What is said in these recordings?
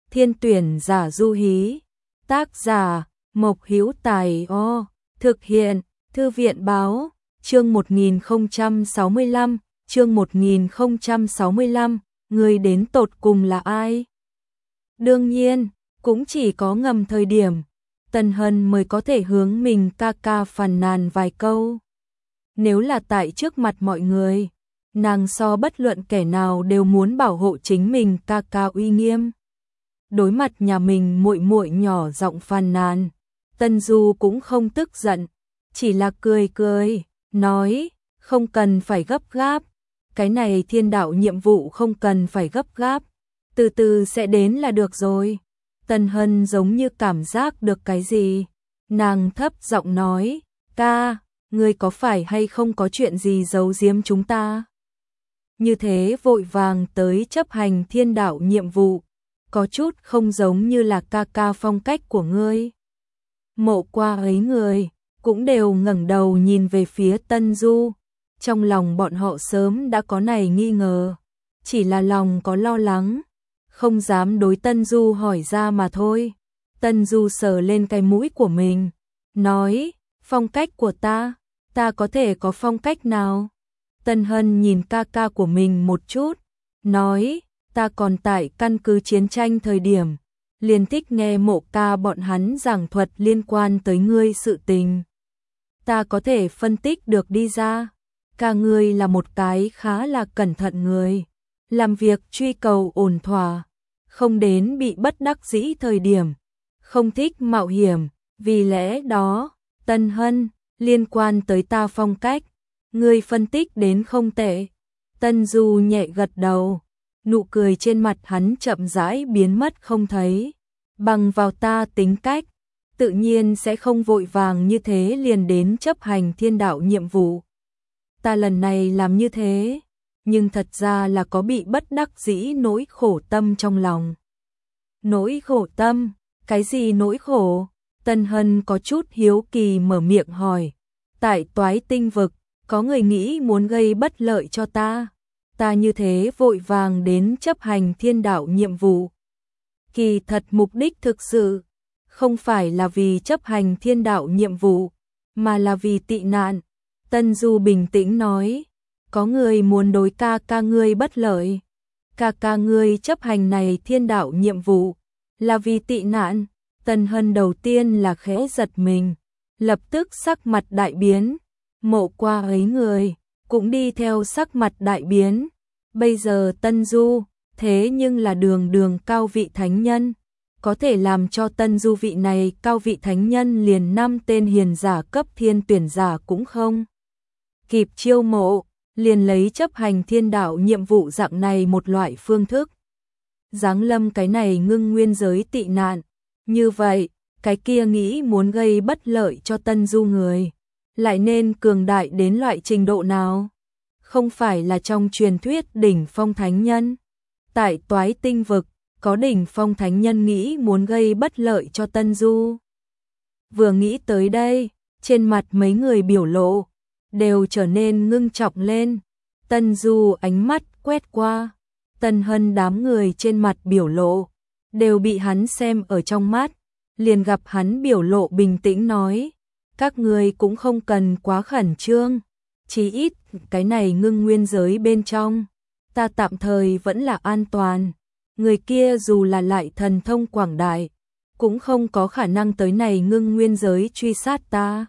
Thiên tuyển giả du hí. Tác giả Mộc Hữu Tài. Thực hiện Thư viện báo. Chương 1065, chương 1065, người đến tột cùng là ai? Đương nhiên, cũng chỉ có ngầm thời điểm, Tân Hân mới có thể hướng mình ca ca phàn nàn vài câu. Nếu là tại trước mặt mọi người, nàng so bất luận kẻ nào đều muốn bảo hộ chính mình ca ca uy nghiêm. Đối mặt nhà mình muội muội nhỏ giọng phàn nàn, Tân Du cũng không tức giận, chỉ là cười cười, nói, không cần phải gấp gáp, cái này thiên đạo nhiệm vụ không cần phải gấp gáp, từ từ sẽ đến là được rồi. Tân Hân giống như cảm giác được cái gì, nàng thấp giọng nói, ca, ngươi có phải hay không có chuyện gì giấu giếm chúng ta? Như thế vội vàng tới chấp hành thiên đạo nhiệm vụ, có chút không giống như là ca ca phong cách của ngươi. Mộ Qua ấy người cũng đều ngẩng đầu nhìn về phía Tân Du, trong lòng bọn họ sớm đã có này nghi ngờ, chỉ là lòng có lo lắng, không dám đối Tân Du hỏi ra mà thôi. Tân Du sờ lên cái mũi của mình, nói, phong cách của ta có thể có phong cách nào? Tân Hân nhìn ca ca của mình một chút, nói, ta còn tại căn cứ chiến tranh thời điểm, liền thích nghe Mộ ca bọn hắn giảng thuật liên quan tới ngươi sự tình. Ta có thể phân tích được đi ra, ca ngươi là một cái khá là cẩn thận người, làm việc truy cầu ổn thỏa, không đến bị bất đắc dĩ thời điểm, không thích mạo hiểm, vì lẽ đó, Tân Hân, liên quan tới ta phong cách, ngươi phân tích đến không tệ. Tân Du nhẹ gật đầu, nụ cười trên mặt hắn chậm rãi biến mất không thấy. Bằng vào ta tính cách, tự nhiên sẽ không vội vàng như thế liền đến chấp hành thiên đạo nhiệm vụ. Ta lần này làm như thế, nhưng thật ra là có bị bất đắc dĩ nỗi khổ tâm trong lòng. Nỗi khổ tâm? Cái gì nỗi khổ? Tân Hân có chút hiếu kỳ mở miệng hỏi. Tại Toái Tinh vực, có người nghĩ muốn gây bất lợi cho ta. Ta như thế vội vàng đến chấp hành thiên đạo nhiệm vụ. Kỳ thật mục đích thực sự không phải là vì chấp hành thiên đạo nhiệm vụ, mà là vì tị nạn. Tân Du bình tĩnh nói, có người muốn đối ca ca ngươi bất lợi. Ca ca ngươi chấp hành này thiên đạo nhiệm vụ là vì tị nạn. Tân Hân đầu tiên là khẽ giật mình, lập tức sắc mặt đại biến. Mộ Qua ấy người cũng đi theo sắc mặt đại biến. Bây giờ Tân Du thế nhưng là đường cao vị thánh nhân, có thể làm cho Tân Du vị này cao vị thánh nhân liền 5 tên hiền giả cấp thiên tuyển giả cũng không kịp chiêu mộ, liền lấy chấp hành thiên đạo nhiệm vụ dạng này một loại phương thức. Giáng lâm cái này ngưng nguyên giới tị nạn, như vậy, cái kia nghĩ muốn gây bất lợi cho Tân Du người, lại nên cường đại đến loại trình độ nào? Không phải là trong truyền thuyết đỉnh phong thánh nhân. Tại Toái Tinh vực, có đỉnh phong thánh nhân nghĩ muốn gây bất lợi cho Tân Du. Vừa nghĩ tới đây, trên mặt mấy người biểu lộ đều trở nên ngưng trọng lên. Tân Du ánh mắt quét qua, Tân Hân đám người trên mặt biểu lộ đều bị hắn xem ở trong mắt, liền gặp hắn biểu lộ bình tĩnh nói, các người cũng không cần quá khẩn trương, chí ít cái này ngưng nguyên giới bên trong, ta tạm thời vẫn là an toàn, người kia dù là lại thần thông quảng đại, cũng không có khả năng tới này ngưng nguyên giới truy sát ta.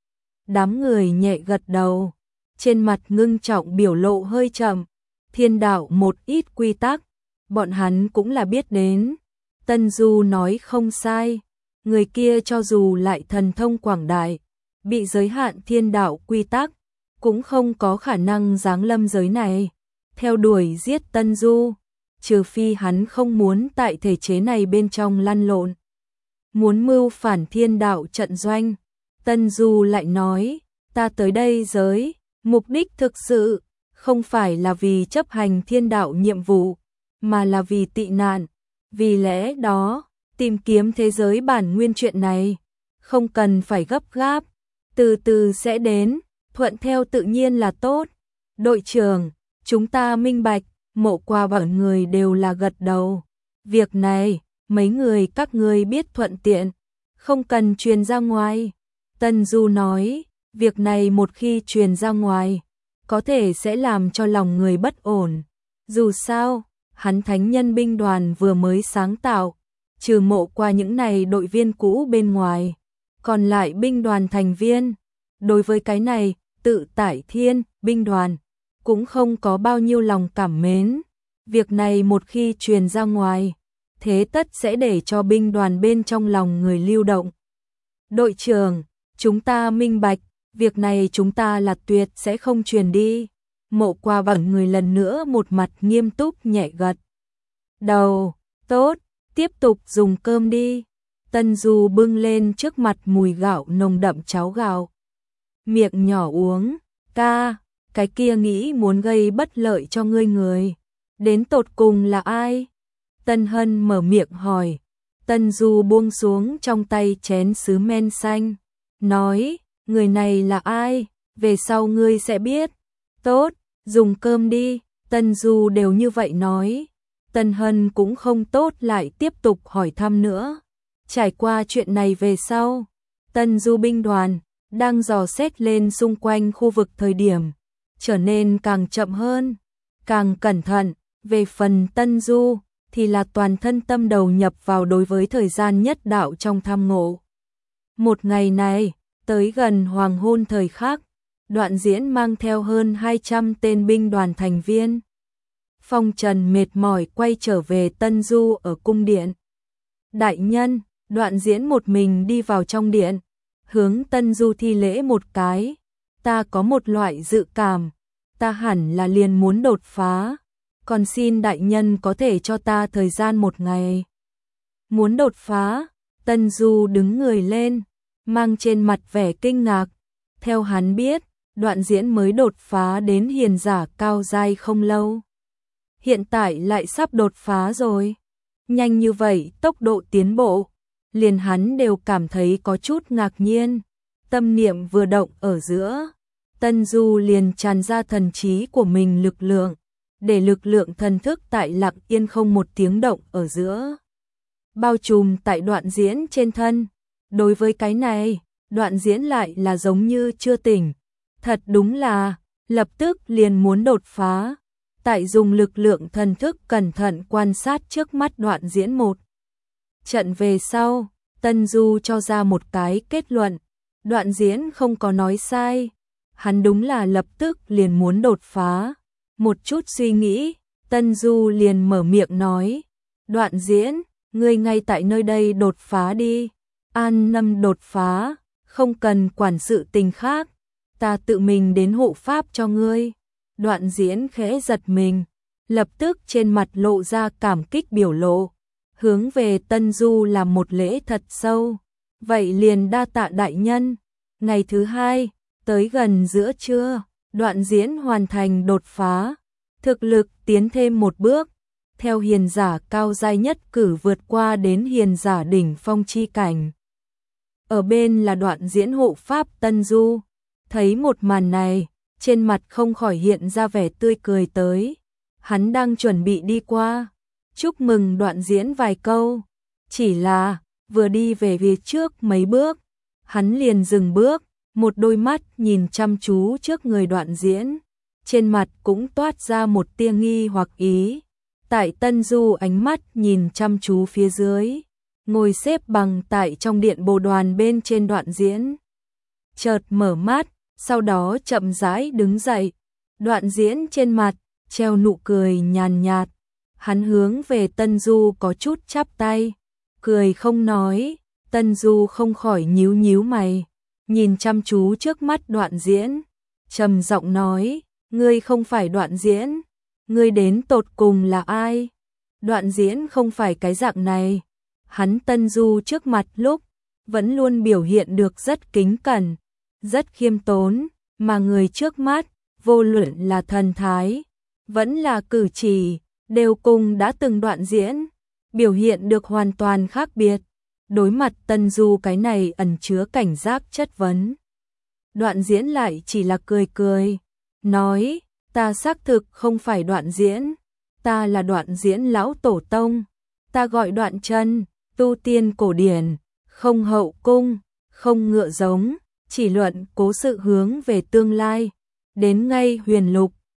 Đám người nhẹ gật đầu, trên mặt ngưng trọng biểu lộ hơi chậm, thiên đạo một ít quy tắc, bọn hắn cũng là biết đến. Tân Du nói không sai, người kia cho dù lại thần thông quảng đại, bị giới hạn thiên đạo quy tắc, cũng không có khả năng giáng lâm giới này, theo đuổi giết Tân Du, trừ phi hắn không muốn tại thể chế này bên trong lăn lộn. Muốn mưu phản thiên đạo trận doanh, Tân Du lại nói, ta tới đây giới, mục đích thực sự, không phải là vì chấp hành thiên đạo nhiệm vụ, mà là vì tị nạn, vì lẽ đó, tìm kiếm thế giới bản nguyên chuyện này, không cần phải gấp gáp, từ từ sẽ đến, thuận theo tự nhiên là tốt. Đội trưởng, chúng ta minh bạch, Mộ Qua bọn người đều là gật đầu. Việc này, mấy người các ngươi biết thuận tiện, không cần truyền ra ngoài. Tân Du nói, việc này một khi truyền ra ngoài, có thể sẽ làm cho lòng người bất ổn. Dù sao, hắn thánh nhân binh đoàn vừa mới sáng tạo, trừ Mộ Qua những này đội viên cũ bên ngoài, còn lại binh đoàn thành viên. Đối với cái này, Tự Tại Thiên, binh đoàn, cũng không có bao nhiêu lòng cảm mến. Việc này một khi truyền ra ngoài, thế tất sẽ để cho binh đoàn bên trong lòng người lưu động. Đội trưởng, chúng ta minh bạch, việc này chúng ta là tuyệt sẽ không truyền đi. Mộ Qua bẩn người lần nữa một mặt nghiêm túc nhẹ gật đầu, tốt, tiếp tục dùng cơm đi. Tân Du bưng lên trước mặt mùi gạo nồng đậm cháo gạo. Miệng nhỏ uống, ca, cái kia nghĩ muốn gây bất lợi cho ngươi người. Đến tột cùng là ai? Tân Hân mở miệng hỏi. Tân Du buông xuống trong tay chén sứ men xanh, nói, người này là ai? Về sau ngươi sẽ biết. Tốt, dùng cơm đi. Tân Du đều như vậy nói. Tân Hân cũng không tốt lại tiếp tục hỏi thăm nữa. Trải qua chuyện này về sau, Tân Du binh đoàn đang dò xét lên xung quanh khu vực thời điểm, trở nên càng chậm hơn, càng cẩn thận. Về phần Tân Du thì là toàn thân tâm đầu nhập vào đối với thời gian nhất đạo trong tham ngộ. Một ngày này, tới gần hoàng hôn thời khắc, Đoạn Diễn mang theo hơn 200 tên binh đoàn thành viên. Phong Trần mệt mỏi quay trở về Tân Du ở cung điện. Đại nhân, Đoạn Diễn một mình đi vào trong điện, hướng Tân Du thi lễ một cái. Ta có một loại dự cảm, ta hẳn là liền muốn đột phá, còn xin đại nhân có thể cho ta thời gian một ngày. Muốn đột phá? Tân Du đứng người lên, mang trên mặt vẻ kinh ngạc. Theo hắn biết, Đoạn Diễn mới đột phá đến hiền giả cao giai không lâu. Hiện tại lại sắp đột phá rồi. Nhanh như vậy, tốc độ tiến bộ, liền hắn đều cảm thấy có chút ngạc nhiên. Tâm niệm vừa động ở giữa, Tân Du liền tràn ra thần trí của mình lực lượng, để lực lượng thần thức tại lặng yên không một tiếng động ở giữa, bao trùm tại Đoạn Diễn trên thân. Đối với cái này, Đoạn Diễn lại là giống như chưa tỉnh. Thật đúng là, lập tức liền muốn đột phá. Tại dùng lực lượng thần thức cẩn thận quan sát trước mắt Đoạn Diễn một trận về sau, Tân Du cho ra một cái kết luận. Đoạn Diễn không có nói sai, hắn đúng là lập tức liền muốn đột phá. Một chút suy nghĩ, Tân Du liền mở miệng nói, Đoạn Diễn, ngươi ngay tại nơi đây đột phá đi, an tâm đột phá, không cần quản sự tình khác, ta tự mình đến hộ pháp cho ngươi. Đoạn Diễn khẽ giật mình, lập tức trên mặt lộ ra cảm kích biểu lộ, hướng về Tân Du làm một lễ thật sâu. Vậy liền đa tạ đại nhân. Ngày thứ hai, tới gần giữa trưa, Đoạn Diễn hoàn thành đột phá, thực lực tiến thêm một bước, theo hiền giả cao giai nhất cử vượt qua đến hiền giả đỉnh phong chi cảnh. Ở bên là Đoạn Diễn hộ pháp Tân Du, thấy một màn này, trên mặt không khỏi hiện ra vẻ tươi cười tới. Hắn đang chuẩn bị đi qua, chúc mừng Đoạn Diễn vài câu, chỉ là vừa đi về phía trước mấy bước, hắn liền dừng bước, một đôi mắt nhìn chăm chú trước người Đoạn Diễn, trên mặt cũng toát ra một tia nghi hoặc ý. Tại Tân Du ánh mắt nhìn chăm chú phía dưới, ngồi xếp bằng tại trong điện bồ đoàn bên trên Đoạn Diễn, chợt mở mắt, sau đó chậm rãi đứng dậy. Đoạn Diễn trên mặt treo nụ cười nhàn nhạt, hắn hướng về Tân Du có chút chắp tay, cười không nói. Tân Du không khỏi nhíu nhíu mày, nhìn chăm chú trước mắt Đoạn Diễn, trầm giọng nói, ngươi không phải Đoạn Diễn, ngươi đến tột cùng là ai? Đoạn Diễn không phải cái dạng này, hắn Tân Du trước mặt lúc vẫn luôn biểu hiện được rất kính cẩn, rất khiêm tốn, mà người trước mắt, vô luận là thần thái, vẫn là cử chỉ, đều cùng đã từng Đoạn Diễn biểu hiện được hoàn toàn khác biệt. Đối mặt Tân Du cái này ẩn chứa cảnh giác chất vấn, Đoạn Diễn lại chỉ là cười cười, nói, ta xác thực không phải Đoạn Diễn, ta là Đoạn Diễn lão tổ tông, Ta gọi Đoạn Chân, tu tiên cổ điển, không hậu cung, không ngựa giống, chỉ luận cố sự hướng về tương lai. Đến ngay huyền lục,